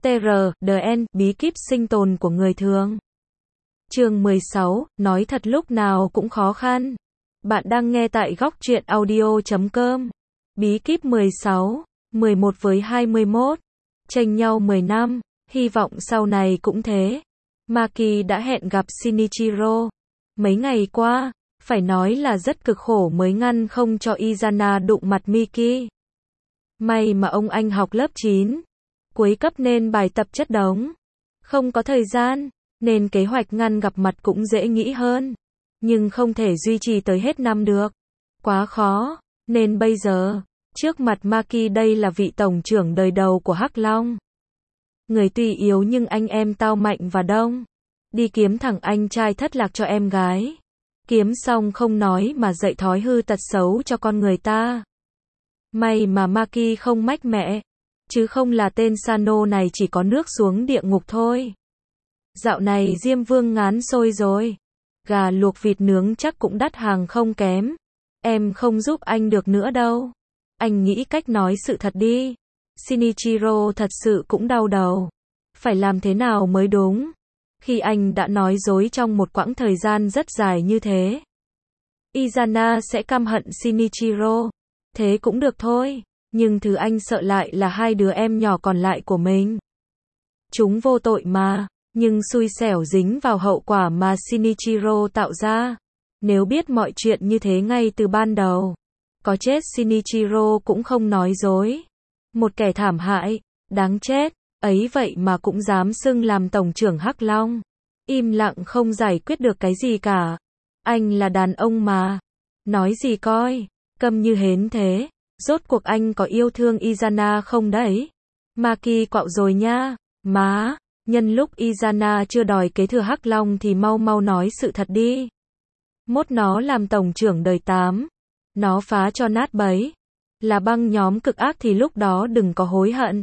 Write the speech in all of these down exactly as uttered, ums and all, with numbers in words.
tê rờ, đê en, bí kíp sinh tồn của người thường. Chương mười sáu, nói thật lúc nào cũng khó khăn. Bạn đang nghe tại góc truyện audio chấm com. Bí kíp mười sáu, mười một với hai mươi mốt. Chênh nhau mười năm, hy vọng sau này cũng thế. Maki đã hẹn gặp Shinichiro. Mấy ngày qua, phải nói là rất cực khổ mới ngăn không cho Izana đụng mặt Miki. May mà ông anh học lớp chín. Cuối cấp nên bài tập chất đống. Không có thời gian, nên kế hoạch ngăn gặp mặt cũng dễ nghĩ hơn. Nhưng không thể duy trì tới hết năm được. Quá khó, nên bây giờ, trước mặt Maki đây là vị tổng trưởng đời đầu của Hắc Long. Người tuy yếu nhưng anh em tao mạnh và đông. Đi kiếm thằng anh trai thất lạc cho em gái. Kiếm xong không nói mà dạy thói hư tật xấu cho con người ta. May mà Maki không mách mẹ. Chứ không là tên Sano này chỉ có nước xuống địa ngục thôi. Dạo này Diêm Vương ngán xôi rồi. Gà luộc vịt nướng chắc cũng đắt hàng không kém. Em không giúp anh được nữa đâu. Anh nghĩ cách nói sự thật đi. Shinichiro thật sự cũng đau đầu. Phải làm thế nào mới đúng? Khi anh đã nói dối trong một quãng thời gian rất dài như thế. Izana sẽ căm hận Shinichiro. Thế cũng được thôi. Nhưng thứ anh sợ lại là hai đứa em nhỏ còn lại của mình. Chúng vô tội mà, nhưng xui xẻo dính vào hậu quả mà Shinichiro tạo ra. Nếu biết mọi chuyện như thế ngay từ ban đầu, có chết Shinichiro cũng không nói dối. Một kẻ thảm hại, đáng chết, ấy vậy mà cũng dám xưng làm tổng trưởng Hắc Long. Im lặng không giải quyết được cái gì cả. Anh là đàn ông mà. Nói gì coi, câm như hến thế. Rốt cuộc anh có yêu thương Izana không đấy? Maki quạo rồi nha. Má, nhân lúc Izana chưa đòi kế thừa Hắc Long thì mau mau nói sự thật đi. Mốt nó làm tổng trưởng đời tám. Nó phá cho nát bấy. Là băng nhóm cực ác thì lúc đó đừng có hối hận.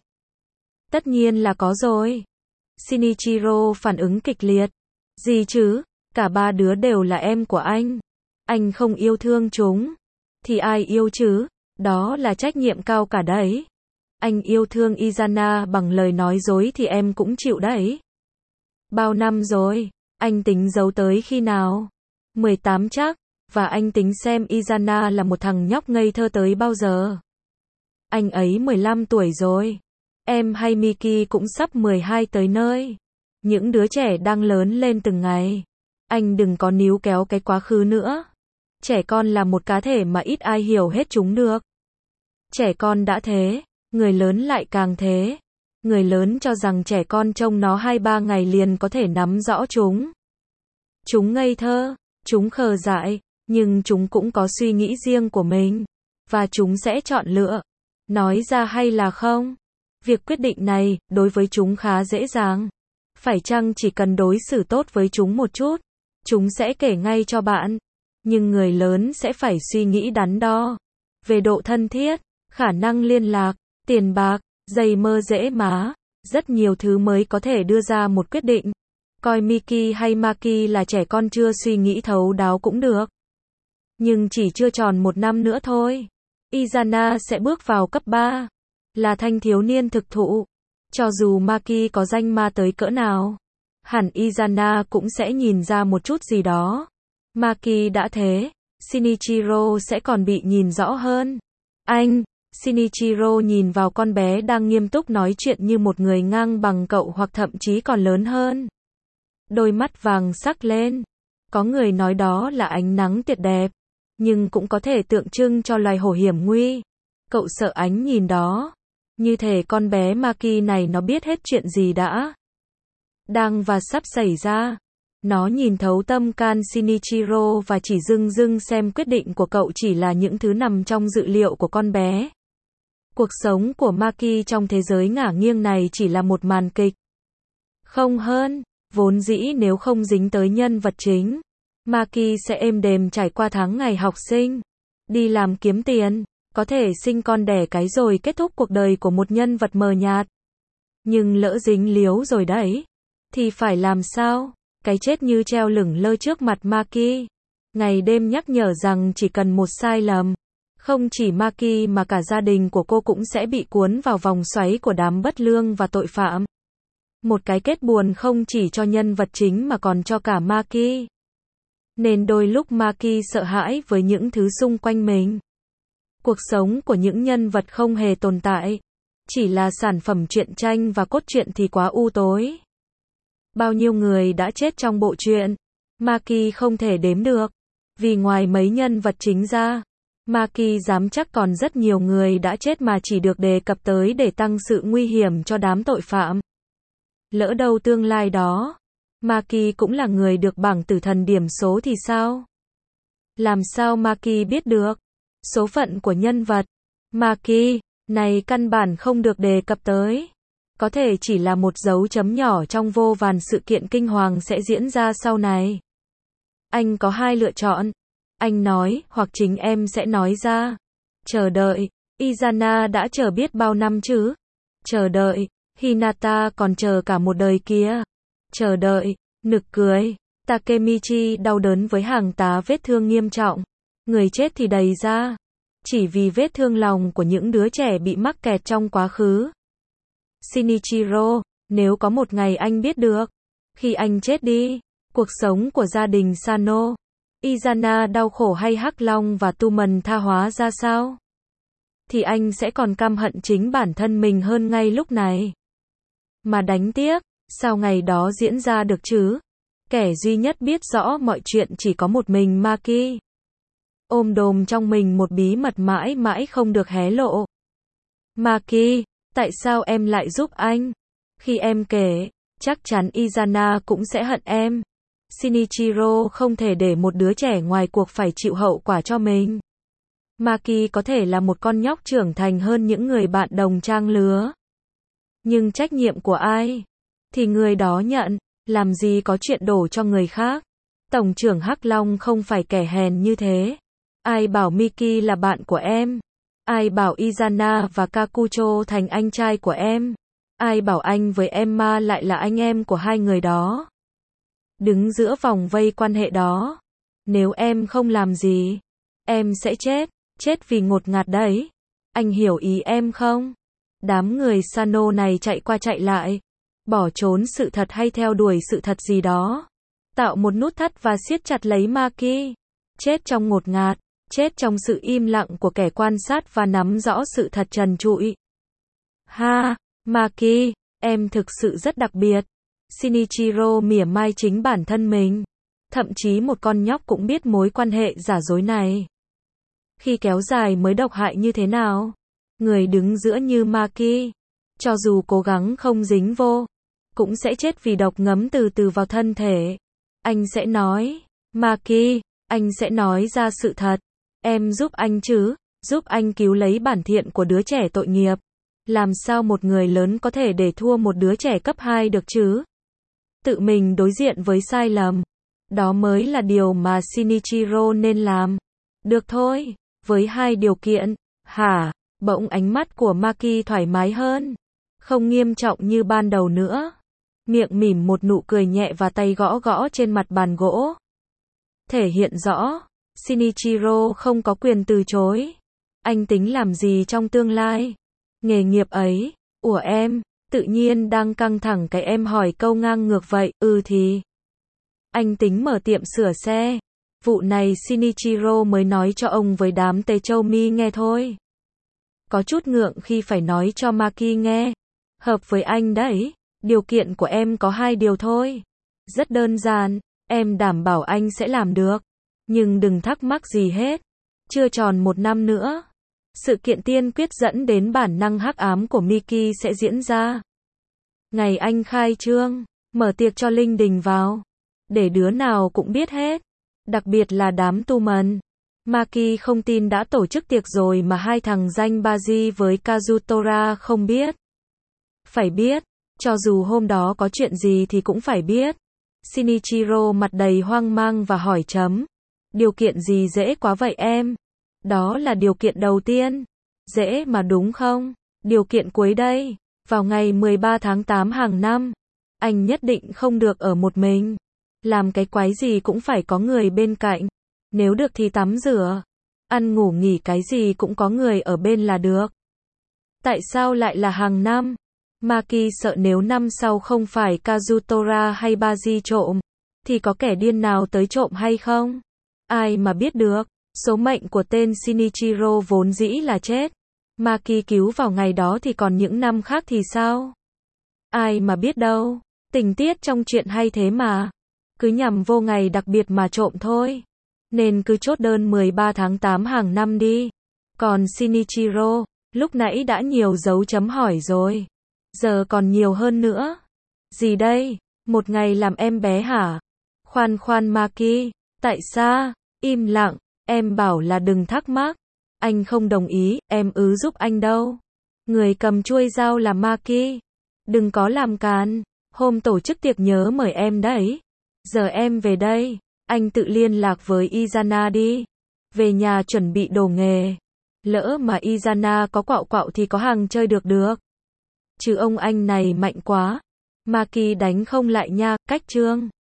Tất nhiên là có rồi. Shinichiro phản ứng kịch liệt. Gì chứ? Cả ba đứa đều là em của anh. Anh không yêu thương chúng. Thì ai yêu chứ? Đó là trách nhiệm cao cả đấy. Anh yêu thương Izana bằng lời nói dối thì em cũng chịu đấy. Bao năm rồi, anh tính giấu tới khi nào? mười tám chắc, và anh tính xem Izana là một thằng nhóc ngây thơ tới bao giờ? Anh ấy mười lăm tuổi rồi. Em hay Miki cũng sắp mười hai tới nơi. Những đứa trẻ đang lớn lên từng ngày. Anh đừng có níu kéo cái quá khứ nữa. Trẻ con là một cá thể mà ít ai hiểu hết chúng được. Trẻ con đã thế, người lớn lại càng thế. Người lớn cho rằng trẻ con trông nó hai ba ngày liền có thể nắm rõ chúng. Chúng ngây thơ, chúng khờ dại, nhưng chúng cũng có suy nghĩ riêng của mình. Và chúng sẽ chọn lựa. Nói ra hay là không? Việc quyết định này, đối với chúng khá dễ dàng. Phải chăng chỉ cần đối xử tốt với chúng một chút, chúng sẽ kể ngay cho bạn. Nhưng người lớn sẽ phải suy nghĩ đắn đo. Về độ thân thiết, khả năng liên lạc, tiền bạc, dây mơ dễ má, rất nhiều thứ mới có thể đưa ra một quyết định. Coi Miki hay Maki là trẻ con chưa suy nghĩ thấu đáo cũng được. Nhưng chỉ chưa tròn một năm nữa thôi. Izana sẽ bước vào cấp ba. Là thanh thiếu niên thực thụ. Cho dù Maki có danh ma tới cỡ nào, hẳn Izana cũng sẽ nhìn ra một chút gì đó. Maki đã thế, Shinichiro sẽ còn bị nhìn rõ hơn. Anh, Shinichiro nhìn vào con bé đang nghiêm túc nói chuyện như một người ngang bằng cậu hoặc thậm chí còn lớn hơn. Đôi mắt vàng sắc lên. Có người nói đó là ánh nắng tuyệt đẹp, nhưng cũng có thể tượng trưng cho loài hổ hiểm nguy. Cậu sợ ánh nhìn đó. Như thể con bé Maki này nó biết hết chuyện gì đã đang và sắp xảy ra. Nó nhìn thấu tâm can Shinichiro và chỉ dưng dưng xem quyết định của cậu chỉ là những thứ nằm trong dự liệu của con bé. Cuộc sống của Maki trong thế giới ngả nghiêng này chỉ là một màn kịch. Không hơn, vốn dĩ nếu không dính tới nhân vật chính, Maki sẽ êm đềm trải qua tháng ngày học sinh, đi làm kiếm tiền, có thể sinh con đẻ cái rồi kết thúc cuộc đời của một nhân vật mờ nhạt. Nhưng lỡ dính líu rồi đấy, thì phải làm sao? Cái chết như treo lửng lơ trước mặt Maki. Ngày đêm nhắc nhở rằng chỉ cần một sai lầm, không chỉ Maki mà cả gia đình của cô cũng sẽ bị cuốn vào vòng xoáy của đám bất lương và tội phạm. Một cái kết buồn không chỉ cho nhân vật chính mà còn cho cả Maki. Nên đôi lúc Maki sợ hãi với những thứ xung quanh mình. Cuộc sống của những nhân vật không hề tồn tại. Chỉ là sản phẩm truyện tranh và cốt truyện thì quá u tối. Bao nhiêu người đã chết trong bộ truyện, Maki không thể đếm được. Vì ngoài mấy nhân vật chính ra, Maki dám chắc còn rất nhiều người đã chết mà chỉ được đề cập tới để tăng sự nguy hiểm cho đám tội phạm. Lỡ đâu tương lai đó, Maki cũng là người được bảng tử thần điểm số thì sao? Làm sao Maki biết được số phận của nhân vật? Maki này căn bản không được đề cập tới. Có thể chỉ là một dấu chấm nhỏ trong vô vàn sự kiện kinh hoàng sẽ diễn ra sau này. Anh có hai lựa chọn. Anh nói, hoặc chính em sẽ nói ra. Chờ đợi. Izana đã chờ biết bao năm chứ? Chờ đợi. Hinata còn chờ cả một đời kia. Chờ đợi. Nực cười. Takemichi đau đớn với hàng tá vết thương nghiêm trọng. Người chết thì đầy ra. Chỉ vì vết thương lòng của những đứa trẻ bị mắc kẹt trong quá khứ. Shinichiro, nếu có một ngày anh biết được, khi anh chết đi, cuộc sống của gia đình Sano, Izana đau khổ hay Hắc Long và Tumen tha hóa ra sao, thì anh sẽ còn căm hận chính bản thân mình hơn ngay lúc này. Mà đánh tiếc, sao ngày đó diễn ra được chứ? Kẻ duy nhất biết rõ mọi chuyện chỉ có một mình Maki. Ôm đồm trong mình một bí mật mãi mãi không được hé lộ. Maki, tại sao em lại giúp anh? Khi em kể, chắc chắn Izana cũng sẽ hận em. Shinichiro không thể để một đứa trẻ ngoài cuộc phải chịu hậu quả cho mình. Maki có thể là một con nhóc trưởng thành hơn những người bạn đồng trang lứa. Nhưng trách nhiệm của ai? Thì người đó nhận, làm gì có chuyện đổ cho người khác. Tổng trưởng Hắc Long không phải kẻ hèn như thế. Ai bảo Miki là bạn của em? Ai bảo Izana và Kakucho thành anh trai của em? Ai bảo anh với Emma lại là anh em của hai người đó? Đứng giữa vòng vây quan hệ đó. Nếu em không làm gì, em sẽ chết. Chết vì ngột ngạt đấy. Anh hiểu ý em không? Đám người Sano này chạy qua chạy lại. Bỏ trốn sự thật hay theo đuổi sự thật gì đó. Tạo một nút thắt và siết chặt lấy Maki. Chết trong ngột ngạt. Chết trong sự im lặng của kẻ quan sát và nắm rõ sự thật trần trụi. Ha, Maki, em thực sự rất đặc biệt. Shinichiro mỉa mai chính bản thân mình. Thậm chí một con nhóc cũng biết mối quan hệ giả dối này. Khi kéo dài mới độc hại như thế nào? Người đứng giữa như Maki, cho dù cố gắng không dính vô, cũng sẽ chết vì độc ngấm từ từ vào thân thể. Anh sẽ nói, Maki, anh sẽ nói ra sự thật. Em giúp anh chứ, giúp anh cứu lấy bản thiện của đứa trẻ tội nghiệp. Làm sao một người lớn có thể để thua một đứa trẻ cấp hai được chứ? Tự mình đối diện với sai lầm. Đó mới là điều mà Shinichiro nên làm. Được thôi, với hai điều kiện. Hả? Bỗng ánh mắt của Maki thoải mái hơn. Không nghiêm trọng như ban đầu nữa. Miệng mỉm một nụ cười nhẹ và tay gõ gõ trên mặt bàn gỗ. Thể hiện rõ, Shinichiro không có quyền từ chối. Anh tính làm gì trong tương lai? Nghề nghiệp ấy, của em, tự nhiên đang căng thẳng cái em hỏi câu ngang ngược vậy, ừ thì. Anh tính mở tiệm sửa xe. Vụ này Shinichiro mới nói cho ông với đám Techoumi nghe thôi. Có chút ngượng khi phải nói cho Maki nghe. Hợp với anh đấy, điều kiện của em có hai điều thôi. Rất đơn giản, em đảm bảo anh sẽ làm được. Nhưng đừng thắc mắc gì hết. Chưa tròn một năm nữa, sự kiện tiên quyết dẫn đến bản năng hắc ám của Miki sẽ diễn ra. Ngày anh khai trương, mở tiệc cho linh đình vào. Để đứa nào cũng biết hết. Đặc biệt là đám tu mần. Maki không tin đã tổ chức tiệc rồi mà hai thằng danh Baji với Kazutora không biết. Phải biết, cho dù hôm đó có chuyện gì thì cũng phải biết. Shinichiro mặt đầy hoang mang và hỏi chấm. Điều kiện gì dễ quá vậy em? Đó là điều kiện đầu tiên. Dễ mà đúng không? Điều kiện cuối đây. Vào ngày mười ba tháng tám hàng năm, anh nhất định không được ở một mình. Làm cái quái gì cũng phải có người bên cạnh. Nếu được thì tắm rửa, ăn ngủ nghỉ cái gì cũng có người ở bên là được. Tại sao lại là hàng năm? Maki sợ nếu năm sau không phải Kazutora hay Baji trộm, thì có kẻ điên nào tới trộm hay không? Ai mà biết được, số mệnh của tên Shinichiro vốn dĩ là chết. Maki cứu vào ngày đó thì còn những năm khác thì sao? Ai mà biết đâu, tình tiết trong chuyện hay thế mà. Cứ nhằm vô ngày đặc biệt mà trộm thôi. Nên cứ chốt đơn mười ba tháng tám hàng năm đi. Còn Shinichiro, lúc nãy đã nhiều dấu chấm hỏi rồi. Giờ còn nhiều hơn nữa. Gì đây? Một ngày làm em bé hả? Khoan khoan Maki, tại sao? Im lặng, em bảo là đừng thắc mắc. Anh không đồng ý, em ứ giúp anh đâu. Người cầm chuôi dao là Maki. Đừng có làm càn, hôm tổ chức tiệc nhớ mời em đấy. Giờ em về đây, anh tự liên lạc với Izana đi. Về nhà chuẩn bị đồ nghề. Lỡ mà Izana có quạo quạo thì có hàng chơi được được. Chứ ông anh này mạnh quá. Maki đánh không lại nha, cách chương.